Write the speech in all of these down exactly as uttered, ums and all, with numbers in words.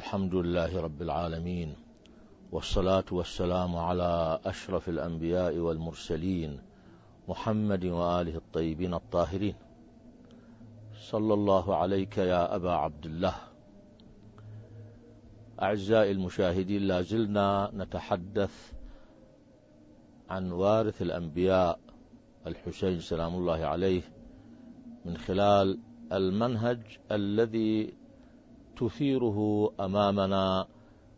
الحمد لله رب العالمين، والصلاة والسلام على أشرف الأنبياء والمرسلين محمد وآله الطيبين الطاهرين. صلى الله عليك يا أبا عبد الله. أعزائي المشاهدين، لا زلنا نتحدث عن وارث الأنبياء الحسين سلام الله عليه من خلال المنهج الذي تثيره أمامنا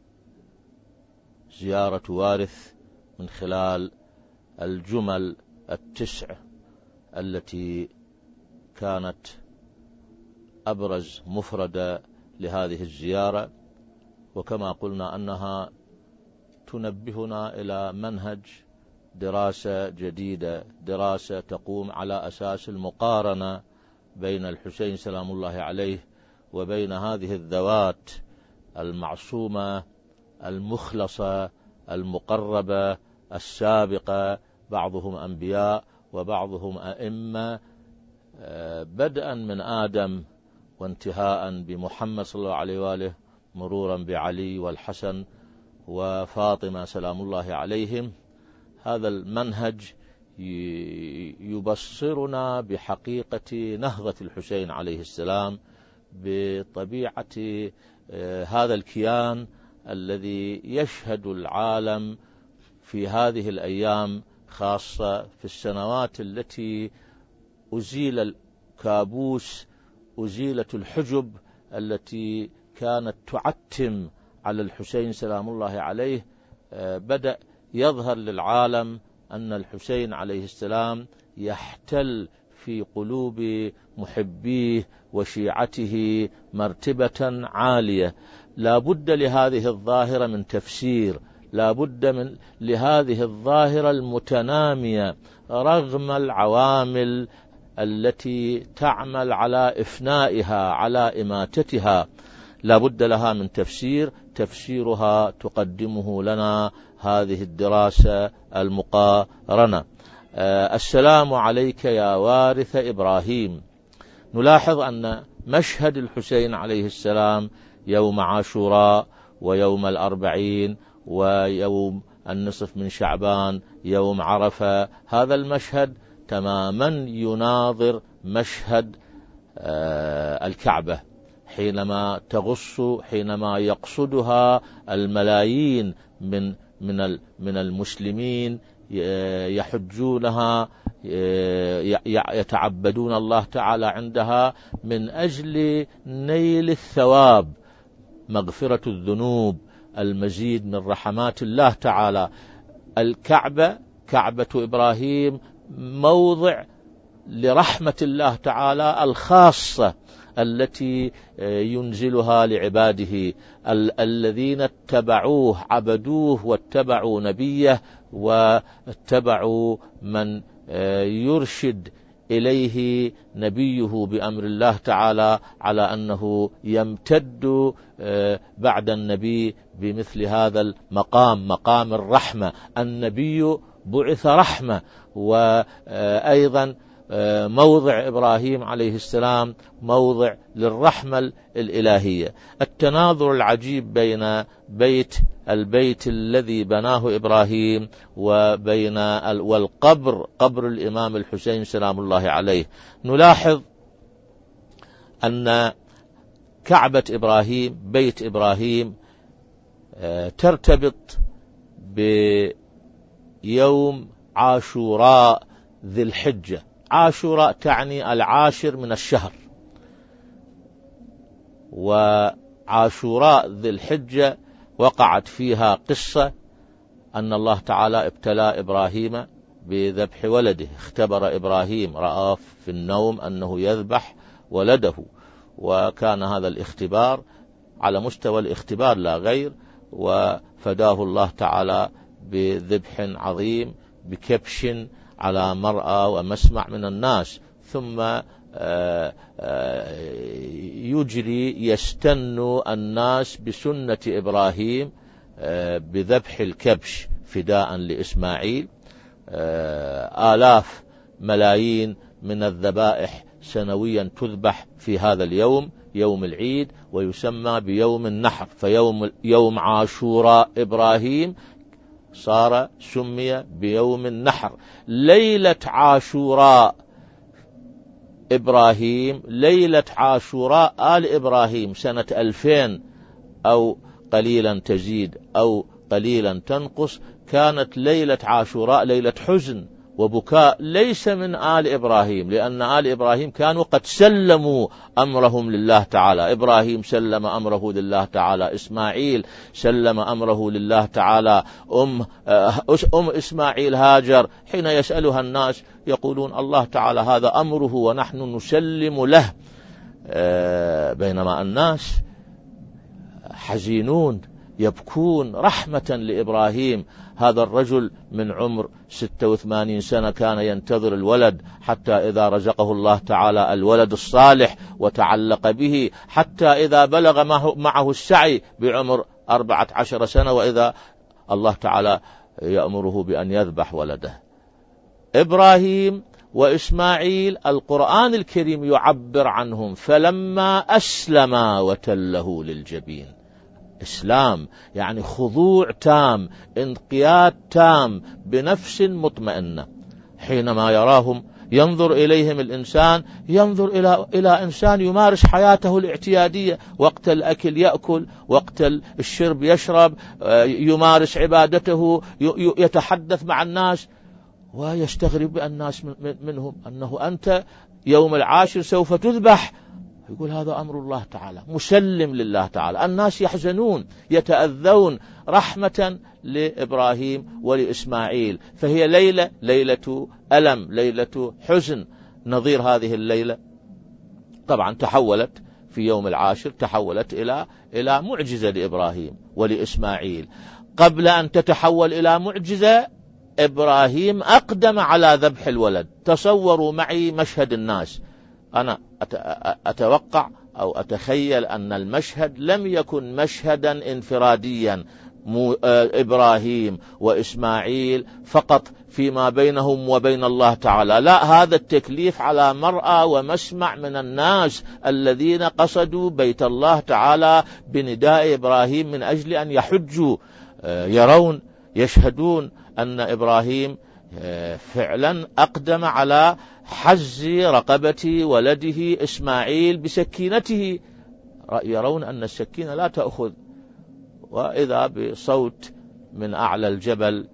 زيارة وارث من خلال الجمل التسع التي كانت أبرز مفردة لهذه الزيارة، وكما قلنا أنها تنبهنا إلى منهج دراسة جديدة، دراسة تقوم على أساس المقارنة بين الحسين سلام الله عليه وبين هذه الذوات المعصومة المخلصة المقربة السابقة، بعضهم أنبياء وبعضهم أئمة، بدءا من آدم وانتهاء بمحمد صلى الله عليه وآله، مرورا بعلي والحسن وفاطمة سلام الله عليهم. هذا المنهج يبصرنا بحقيقة نهضة الحسين عليه السلام، بطبيعة هذا الكيان الذي يشهد العالم في هذه الأيام، خاصة في السنوات التي أزيل الكابوس، أزيلت الحجب التي كانت تعتم على الحسين سلام الله عليه. بدأ يظهر للعالم أن الحسين عليه السلام يحتل في قلوب محبيه وشيعته مرتبة عالية. لا بد لهذه الظاهرة من تفسير، لا بد من لهذه الظاهرة المتنامية رغم العوامل التي تعمل على إفنائها، على إماتتها، لا بد لها من تفسير. تفسيرها تقدمه لنا هذه الدراسة المقارنة. آه السلام عليك يا وارث إبراهيم. نلاحظ أن مشهد الحسين عليه السلام يوم عاشوراء ويوم الأربعين ويوم النصف من شعبان، يوم عرفة، هذا المشهد تماما يناظر مشهد آه الكعبة حينما تغص، حينما يقصدها الملايين من من من المسلمين يحجونها، يتعبدون الله تعالى عندها من أجل نيل الثواب، مغفرة الذنوب، المزيد من رحمات الله تعالى. الكعبة، كعبة إبراهيم، موضع لرحمة الله تعالى الخاصة التي ينزلها لعباده الذين اتبعوه، عبدوه واتبعوا نبيه واتبعوا من يرشد إليه نبيه بأمر الله تعالى، على أنه يمتد بعد النبي بمثل هذا المقام، مقام الرحمة. النبي بعث رحمة، وأيضا موضع إبراهيم عليه السلام موضع للرحمة الإلهية. التناظر العجيب بين بيت البيت الذي بناه إبراهيم وبين والقبر، قبر الإمام الحسين سلام الله عليه. نلاحظ أن كعبة إبراهيم، بيت إبراهيم، ترتبط بيوم عاشوراء ذي الحجة. عاشوراء تعني العاشر من الشهر، وعاشوراء ذي الحجة وقعت فيها قصة أن الله تعالى ابتلى إبراهيم بذبح ولده. اختبر إبراهيم، رأى في النوم أنه يذبح ولده، وكان هذا الاختبار على مستوى الاختبار لا غير، وفداه الله تعالى بذبح عظيم، بكبش على مرأى ومسمع من الناس، ثم يجري يستن الناس بسنة إبراهيم بذبح الكبش فداء لإسماعيل. آلاف ملايين من الذبائح سنويا تذبح في هذا اليوم، يوم العيد ويسمى بيوم النحر. فيوم يوم عاشوراء إبراهيم صار سمي بيوم النحر. ليلة عاشوراء إبراهيم ليلة عاشوراء آل إبراهيم سنة ألفين أو قليلا تزيد أو قليلا تنقص، كانت ليلة عاشوراء ليلة حزن وبكاء ليس من آل إبراهيم، لأن آل إبراهيم كانوا قد سلموا أمرهم لله تعالى. إبراهيم سلم أمره لله تعالى، إسماعيل سلم أمره لله تعالى. أم, أم إسماعيل هاجر حين يسألها الناس يقولون الله تعالى هذا أمره ونحن نسلم له، بينما الناس حزينون يبكون رحمة لإبراهيم. هذا الرجل من عمر ستة وثمانين سنة كان ينتظر الولد، حتى إذا رزقه الله تعالى الولد الصالح وتعلق به، حتى إذا بلغ معه السعي بعمر أربعة عشر سنة وإذا الله تعالى يأمره بأن يذبح ولده. إبراهيم وإسماعيل القرآن الكريم يعبر عنهم فلما أسلما وتله للجبين. إسلام يعني خضوع تام، انقياد تام، بنفس مطمئنة. حينما يراهم ينظر إليهم الإنسان ينظر إلى إلى إنسان يمارس حياته الاعتيادية، وقت الأكل يأكل، وقت الشرب يشرب، يمارس عبادته، يتحدث مع الناس، ويستغرب الناس منهم أنه أنت يوم العاشر سوف تذبح. يقول هذا أمر الله تعالى، مسلم لله تعالى. الناس يحزنون يتأذون رحمة لإبراهيم ولإسماعيل. فهي ليلة ليلة ألم، ليلة حزن. نظير هذه الليلة طبعا تحولت في يوم العاشر تحولت إلى إلى معجزة لإبراهيم ولإسماعيل. قبل أن تتحول إلى معجزة إبراهيم أقدم على ذبح الولد. تصوروا معي مشهد الناس. أنا أتوقع أو أتخيل أن المشهد لم يكن مشهدا انفراديا، إبراهيم وإسماعيل فقط فيما بينهم وبين الله تعالى. لا، هذا التكليف على مرأى ومسمع من الناس الذين قصدوا بيت الله تعالى بنداء إبراهيم من أجل أن يحجوا، يرون يشهدون أن إبراهيم فعلا أقدم على حز رقبة ولده إسماعيل بسكينته. يرون أن السكينة لا تأخذ، وإذا بصوت من أعلى الجبل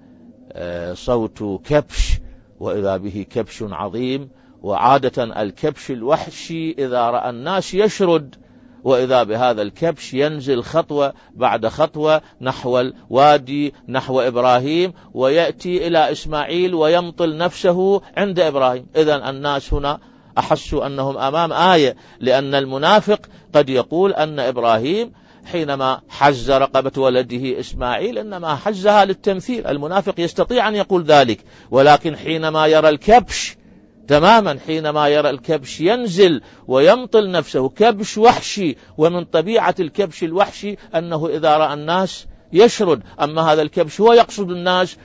صوت كبش، وإذا به كبش عظيم. وعادة الكبش الوحشي إذا رأى الناس يشرد، وإذا بهذا الكبش ينزل خطوة بعد خطوة نحو الوادي نحو إبراهيم، ويأتي إلى إسماعيل ويمطل نفسه عند إبراهيم. إذن الناس هنا أحسوا أنهم أمام آية، لأن المنافق قد يقول أن إبراهيم حينما حز رقبة ولده إسماعيل إنما حزها للتمثيل. المنافق يستطيع أن يقول ذلك، ولكن حينما يرى الكبش تماما، حينما يرى الكبش ينزل ويمطل نفسه، كبش وحشي، ومن طبيعة الكبش الوحشي أنه إذا رأى الناس يشرد. أما هذا الكبش هو يقصد الناس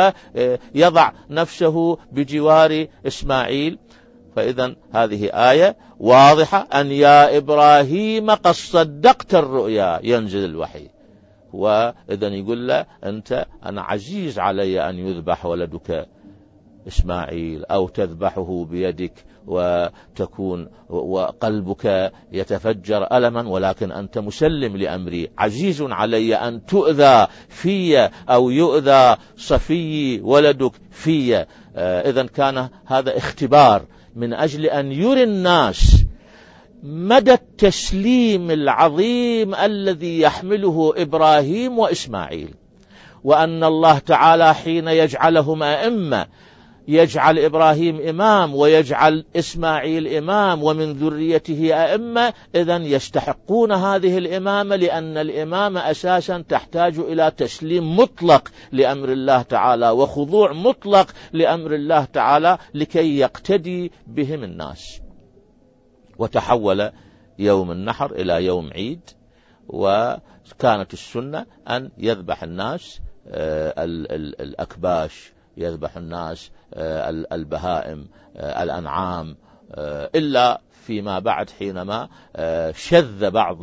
ويضع نفسه بجوار إسماعيل. فإذا هذه آية واضحة أن يا إبراهيم قد صدقت الرؤيا، ينزل الوحي. وإذا يقول له أنت أنا عزيز علي أن يذبح ولدك إسماعيل أو تذبحه بيدك وتكون وقلبك يتفجر ألما، ولكن أنت مسلم لأمري. عزيز علي أن تؤذى في أو يؤذى صفي ولدك في. إذن كان هذا اختبار من أجل أن يري الناس مدى التسليم العظيم الذي يحمله إبراهيم وإسماعيل، وأن الله تعالى حين يجعلهم أئمة يجعل إبراهيم إمام ويجعل إسماعيل إمام ومن ذريته أئمة، إذن يستحقون هذه الإمامة، لأن الإمامة أساسا تحتاج إلى تسليم مطلق لأمر الله تعالى وخضوع مطلق لأمر الله تعالى لكي يقتدي بهم الناس. وتحول يوم النحر إلى يوم عيد، وكانت السنة أن يذبح الناس الأكباش، يذبح الناس البهائم الأنعام إلا فيما بعد حينما شذ بعض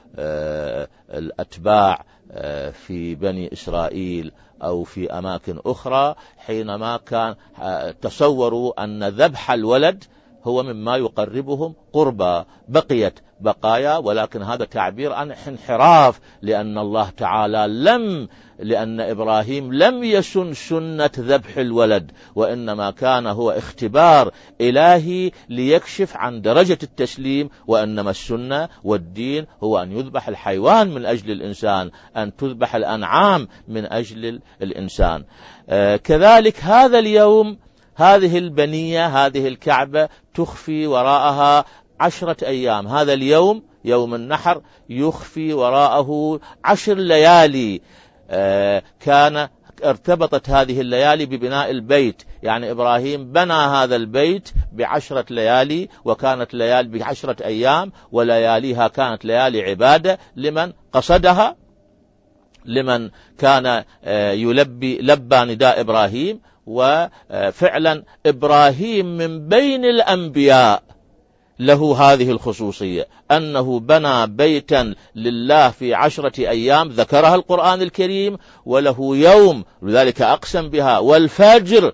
الأتباع في بني إسرائيل أو في أماكن أخرى، حينما كان تصوروا أن ذبح الولد هو مما يقربهم قربا، بقيت بقايا، ولكن هذا تعبير عن انحراف، لأن الله تعالى لم لأن إبراهيم لم يسن سنة ذبح الولد، وإنما كان هو اختبار إلهي ليكشف عن درجة التسليم، وإنما السنة والدين هو أن يذبح الحيوان من أجل الإنسان، أن تذبح الأنعام من أجل الإنسان. آه كذلك هذا اليوم، هذه البنية، هذه الكعبة تخفي وراءها عشرة أيام. هذا اليوم يوم النحر يخفي وراءه عشر ليالي. آه كان ارتبطت هذه الليالي ببناء البيت، يعني إبراهيم بنى هذا البيت بعشرة ليالي، وكانت ليالي بعشرة أيام، ولياليها كانت ليالي عبادة لمن قصدها، لمن كان آه يلبي لبى نداء إبراهيم. وفعلا إبراهيم من بين الأنبياء له هذه الخصوصية، أنه بنى بيتا لله في عشرة أيام ذكرها القرآن الكريم، وله يوم لذلك أقسم بها والفجر.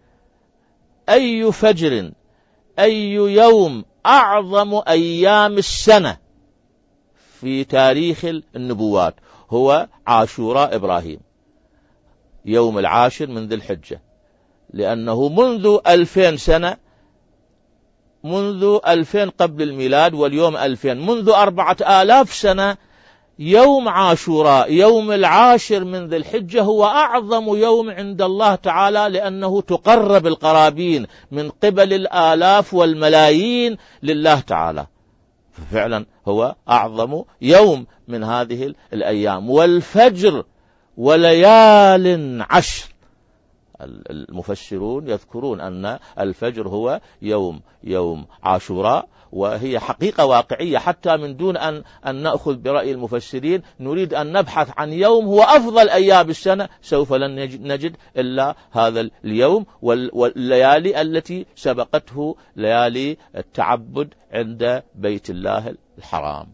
أي فجر، أي يوم أعظم أيام السنة في تاريخ النبوات هو عاشوراء إبراهيم، يوم العاشر من ذي الحجة، لأنه منذ ألفين سنة، منذ ألفين قبل الميلاد واليوم ألفين، منذ أربعة آلاف سنة يوم عاشوراء يوم العاشر من ذي الحجة هو أعظم يوم عند الله تعالى، لأنه تقرب القرابين من قبل الآلاف والملايين لله تعالى، ففعلا هو أعظم يوم من هذه الأيام. والفجر وليال عشر، المفسرون يذكرون أن الفجر هو يوم يوم عاشوراء، وهي حقيقة واقعية، حتى من دون أن, أن نأخذ برأي المفسرين، نريد أن نبحث عن يوم هو أفضل أيام السنة، سوف لن نجد إلا هذا اليوم والليالي التي سبقته، ليالي التعبد عند بيت الله الحرام.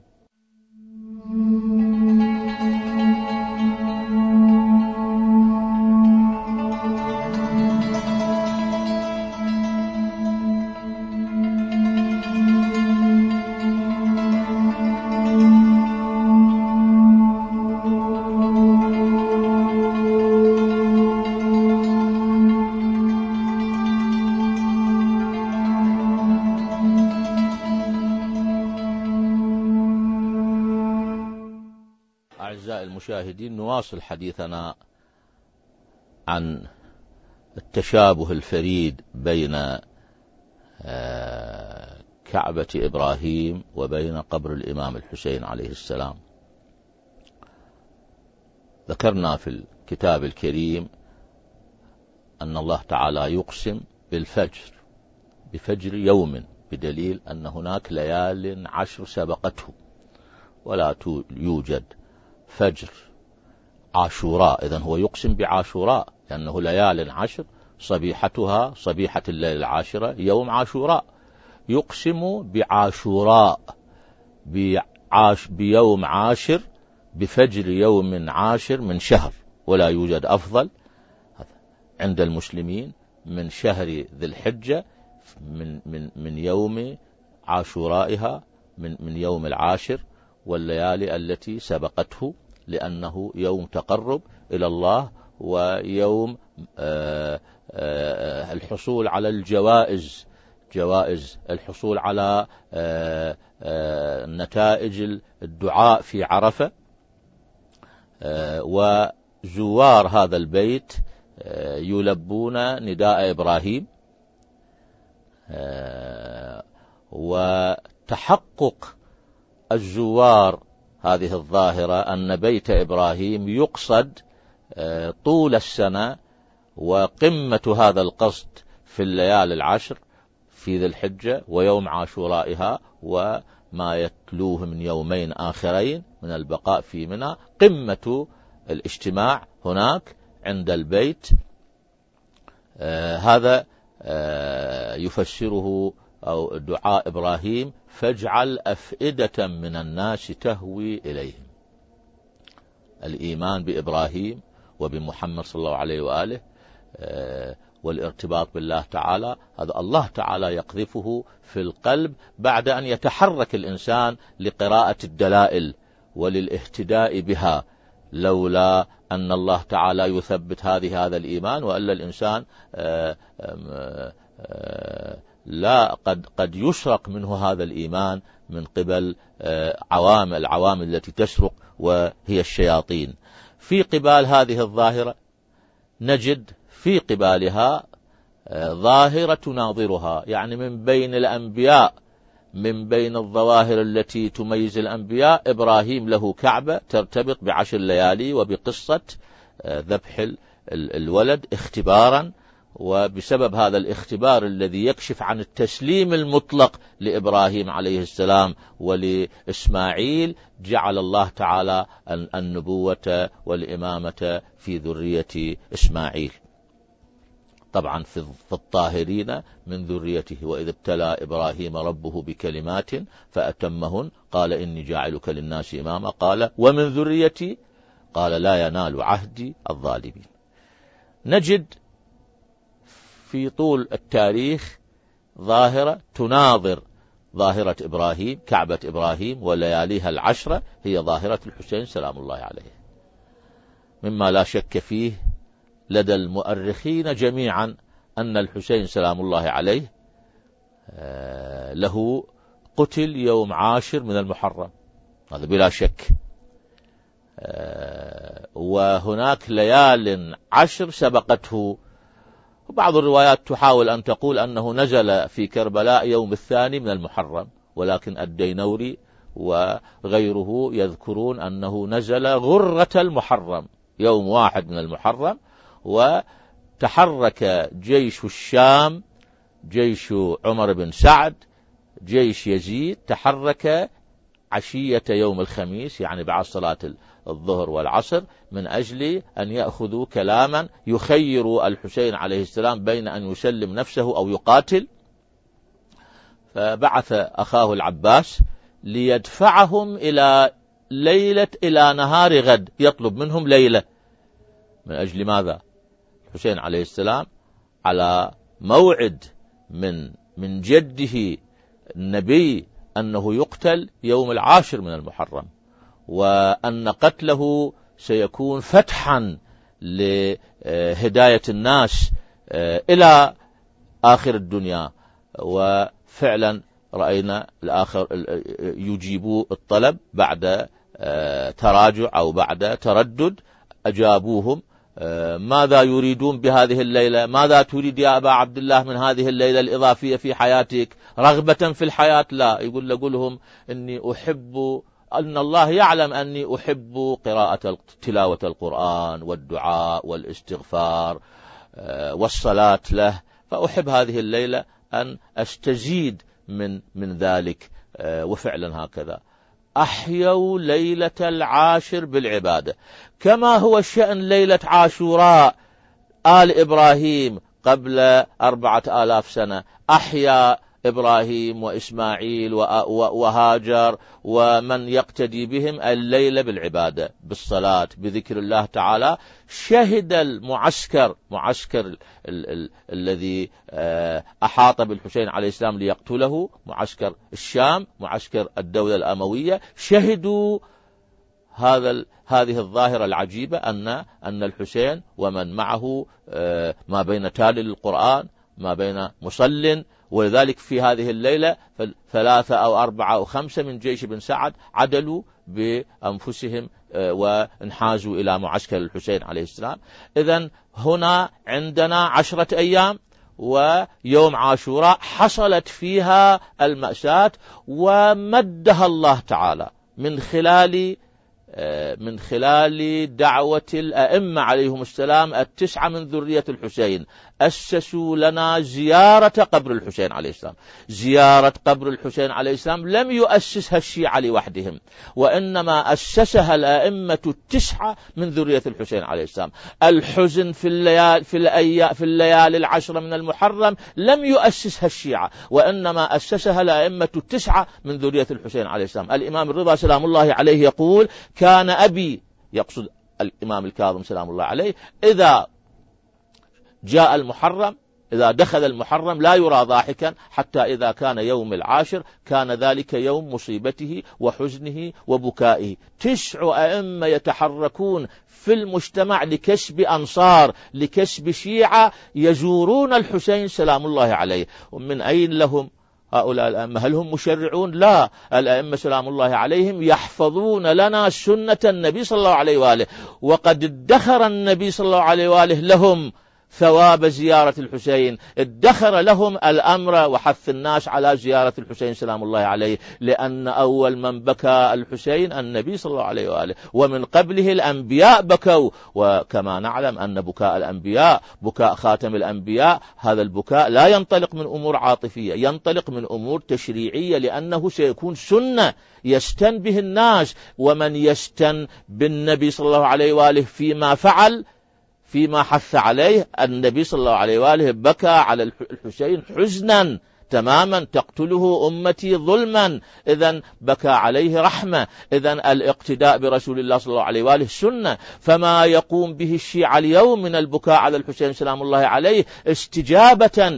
أعزائي المشاهدين، نواصل حديثنا عن التشابه الفريد بين كعبة إبراهيم وبين قبر الإمام الحسين عليه السلام. ذكرنا في الكتاب الكريم أن الله تعالى يقسم بالفجر، بفجر يوم، بدليل أن هناك ليال عشر سبقته، ولا يوجد فجر عاشوراء، إذن هو يقسم بعاشوراء لأنه ليال عشر، صبيحتها صبيحة الليلة العاشرة يوم عاشوراء. يقسم بعاشوراء، بعاش بيوم عاشر، بفجر يوم عاشر من شهر، ولا يوجد أفضل عند المسلمين من شهر ذي الحجة، من من من يوم عاشورائها، من من يوم العاشر والليالي التي سبقته، لأنه يوم تقرب إلى الله، ويوم آآ آآ الحصول على الجوائز، جوائز الحصول على آآ آآ نتائج الدعاء في عرفة. وزوار هذا البيت يلبون نداء إبراهيم، وتحقق الزوار هذه الظاهرة أن بيت إبراهيم يقصد طول السنة، وقمة هذا القصد في الليالي العشر في ذي الحجة ويوم عاشورائها، وما يتلوه من يومين آخرين من البقاء في منى، قمة الاجتماع هناك عند البيت. آه هذا آه يفسره أو دعاء إبراهيم فاجعل أفئدة من الناس تهوي إليهم. الإيمان بإبراهيم وبمحمد صلى الله عليه وآله والارتباط بالله تعالى، هذا الله تعالى يقذفه في القلب بعد أن يتحرك الإنسان لقراءة الدلائل وللاهتداء بها، لولا أن الله تعالى يثبت هذه هذا الإيمان، وإلا الإنسان آآ آآ لا قد قد يسرق منه هذا الإيمان من قبل عوامل العوامل التي تسرق وهي الشياطين. في قبال هذه الظاهرة نجد في قبالها ظاهرة تناظرها، يعني من بين الأنبياء، من بين الظواهر التي تميز الأنبياء إبراهيم له كعبة ترتبط بعشر ليالي وبقصة ذبح الولد اختبارا، وبسبب هذا الاختبار الذي يكشف عن التسليم المطلق لإبراهيم عليه السلام ولإسماعيل جعل الله تعالى النبوة والإمامة في ذرية إسماعيل، طبعا في الطاهرين من ذريته. وإذا ابتلى إبراهيم ربه بكلمات فأتمهن قال إني جاعلك للناس إماما قال ومن ذريتي قال لا ينال عهدي الظالمين. نجد في طول التاريخ ظاهرة تناظر ظاهرة إبراهيم، كعبة إبراهيم ولياليها العشرة، هي ظاهرة الحسين سلام الله عليه، مما لا شك فيه لدى المؤرخين جميعا أن الحسين سلام الله عليه له قتل يوم عاشر من المحرم، هذا بلا شك، وهناك ليال عشر سبقته. وبعض الروايات تحاول أن تقول أنه نزل في كربلاء يوم الثاني من المحرم، ولكن الدينوري وغيره يذكرون أنه نزل غرة المحرم يوم واحد من المحرم. وتحرك جيش الشام، جيش عمر بن سعد، جيش يزيد، تحرك عشية يوم الخميس، يعني بعد صلاة الظهر والعصر، من أجل أن يأخذوا كلاما يخير الحسين عليه السلام بين أن يسلم نفسه أو يقاتل. فبعث أخاه العباس ليدفعهم إلى ليلة إلى نهار غد، يطلب منهم ليلة. من أجل ماذا؟ الحسين عليه السلام على موعد من من جده النبي أنه يقتل يوم العاشر من المحرم، وأن قتله سيكون فتحا لهداية الناس إلى آخر الدنيا. وفعلا رأينا الآخر يجيبوا الطلب بعد تراجع أو بعد تردد، أجابوهم ماذا يريدون بهذه الليلة؟ ماذا تريد يا أبا عبد الله من هذه الليلة الإضافية في حياتك؟ رغبة في الحياة؟ لا، يقول لقولهم إني أحب، أن الله يعلم أني أحب قراءة تلاوة القرآن والدعاء والاستغفار والصلاة له، فأحب هذه الليلة أن أستزيد من من ذلك. وفعلا هكذا أحيوا ليلة العاشر بالعبادة، كما هو شأن ليلة عاشوراء. آل إبراهيم قبل أربعة آلاف سنة أحيا إبراهيم وإسماعيل وهاجر ومن يقتدي بهم الليلة بالعبادة، بالصلاة، بذكر الله تعالى. شهد المعسكر، معسكر ال ال ال الذي أحاط بالحسين عليه السلام ليقتله، معسكر الشام، معسكر الدولة الأموية، شهدوا هذا هذه الظاهرة العجيبة أن أن الحسين ومن معه ما بين تالي للقرآن، ما بين مصل. ولذلك في هذه الليلة ثلاثة أو أربعة أو خمسة من جيش بن سعد عدلوا بأنفسهم وانحازوا إلى معسكر الحسين عليه السلام. إذن هنا عندنا عشرة أيام ويوم عاشوراء حصلت فيها المأساة، ومدها الله تعالى من خلال من خلال دعوة الأئمة عليهم السلام التسعة من ذرية الحسين أسسوا لنا زيارة قبر الحسين عليه السلام. زيارة قبر الحسين عليه السلام لم يؤسسها الشيعة لوحدهم، وإنما أسسها الأئمة التسعة من ذرية الحسين عليه السلام. الحزن في الليالي في الأيام في الليالي العشرة من المحرم لم يؤسسها الشيعة، وإنما أسسها الأئمة التسعة من ذرية الحسين عليه السلام. الإمام الرضا سلام الله عليه يقول: كان أبي، يقصد الإمام الكاظم سلام الله عليه، إذا جاء المحرم، إذا دخل المحرم لا يرى ضاحكا، حتى إذا كان يوم العاشر كان ذلك يوم مصيبته وحزنه وبكائه. تسع أئمة يتحركون في المجتمع لكسب أنصار، لكسب شيعة يزورون الحسين سلام الله عليه. ومن أين لهم هؤلاء الأئمة؟ هل هم مشرعون؟ لا، الأئمة سلام الله عليهم يحفظون لنا سنة النبي صلى الله عليه وآله، وقد ادخر النبي صلى الله عليه وآله لهم ثواب زيارة الحسين، ادخر لهم الأمر وحث الناس على زيارة الحسين سلام الله عليه، لأن أول من بكى الحسين النبي صلى الله عليه وآله، ومن قبله الأنبياء بكوا. وكما نعلم أن بكاء الأنبياء، بكاء خاتم الأنبياء، هذا البكاء لا ينطلق من أمور عاطفية، ينطلق من أمور تشريعية، لأنه سيكون سنة يستن به الناس. ومن يستن بالنبي صلى الله عليه وآله فيما فعل، فيما حث عليه النبي صلى الله عليه وآله، بكى على الحسين حزنا تماما، تقتله أمتي ظلما، إذن بكى عليه رحمة. إذن الاقتداء برسول الله صلى الله عليه وآله سنة. فما يقوم به الشيعة اليوم من البكاء على الحسين سلام الله عليه استجابة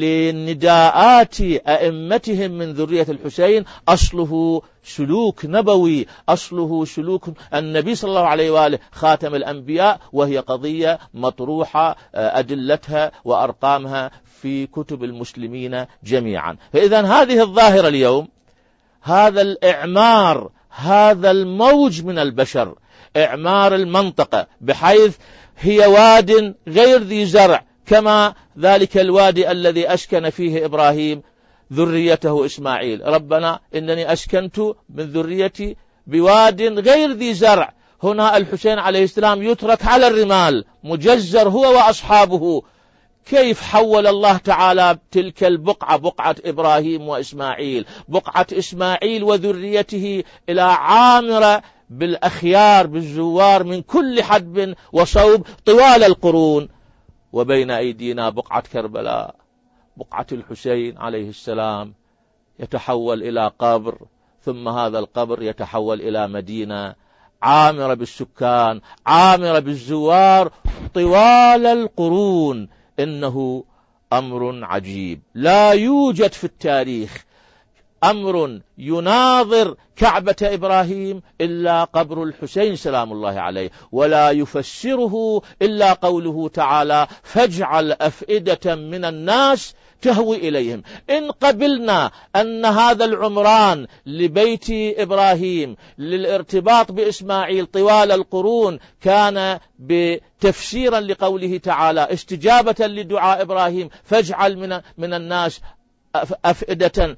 لنداءات أئمتهم من ذرية الحسين، أصله سلوك نبوي، أصله سلوك النبي صلى الله عليه وآله خاتم الأنبياء، وهي قضية مطروحة أدلتها وأرقامها في كتب المسلمين جميعا. فإذا هذه الظاهرة اليوم، هذا الإعمار، هذا الموج من البشر، إعمار المنطقة بحيث هي واد غير ذي زرع، كما ذلك الوادي الذي أسكن فيه إبراهيم ذريته إسماعيل: ربنا إنني أسكنت من ذريتي بواد غير ذي زرع. هنا الحسين عليه السلام يترك على الرمال مجزر هو وأصحابه. كيف حول الله تعالى تلك البقعة، بقعة إبراهيم وإسماعيل، بقعة إسماعيل وذريته، إلى عامرة بالأخيار بالزوار من كل حدب وصوب طوال القرون. وبين أيدينا بقعة كربلاء، بقعة الحسين عليه السلام، يتحول إلى قبر، ثم هذا القبر يتحول إلى مدينة عامرة بالسكان، عامرة بالزوار طوال القرون. إنه أمر عجيب، لا يوجد في التاريخ أمر يناظر كعبة إبراهيم إلا قبر الحسين سلام الله عليه، ولا يفسره إلا قوله تعالى: فاجعل أفئدة من الناس تهوي إليهم. إن قبلنا أن هذا العمران لبيت إبراهيم للارتباط بإسماعيل طوال القرون كان بتفسيرا لقوله تعالى، استجابة لدعاء إبراهيم: فاجعل من, من الناس أفئدة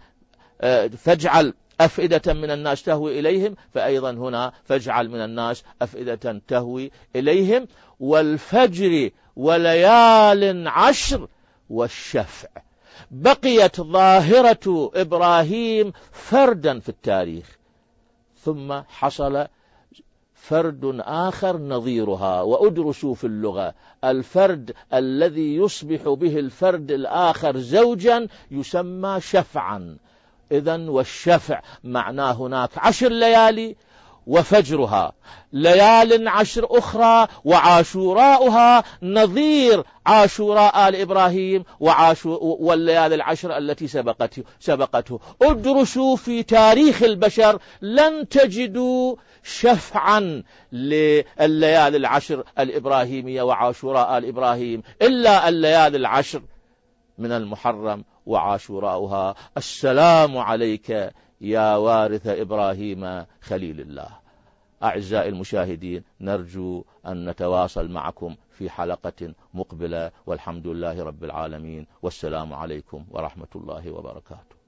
فاجعل أفئدة من الناس تهوي إليهم، فأيضا هنا فاجعل من الناس أفئدة تهوي إليهم. والفجر وليال عشر والشفع. بقيت ظاهرة إبراهيم فردا في التاريخ، ثم حصل فرد آخر نظيرها. وأدرسوا في اللغة الفرد الذي يصبح به الفرد الآخر زوجا يسمى شفعا. إذن والشفع معناه هناك عشر ليالي وفجرها، ليال عشر أخرى وعاشوراؤها نظير عاشوراء آل إبراهيم وعاشو والليالي العشر التي سبقته, سبقته. ادرسوا في تاريخ البشر لن تجدوا شفعا لليالي العشر الإبراهيمية وعاشوراء آل إبراهيم إلا الليالي العشر من المحرم وعاشوراؤها. السلام عليك يا وارث إبراهيم خليل الله. أعزائي المشاهدين، نرجو أن نتواصل معكم في حلقة مقبلة، والحمد لله رب العالمين، والسلام عليكم ورحمة الله وبركاته.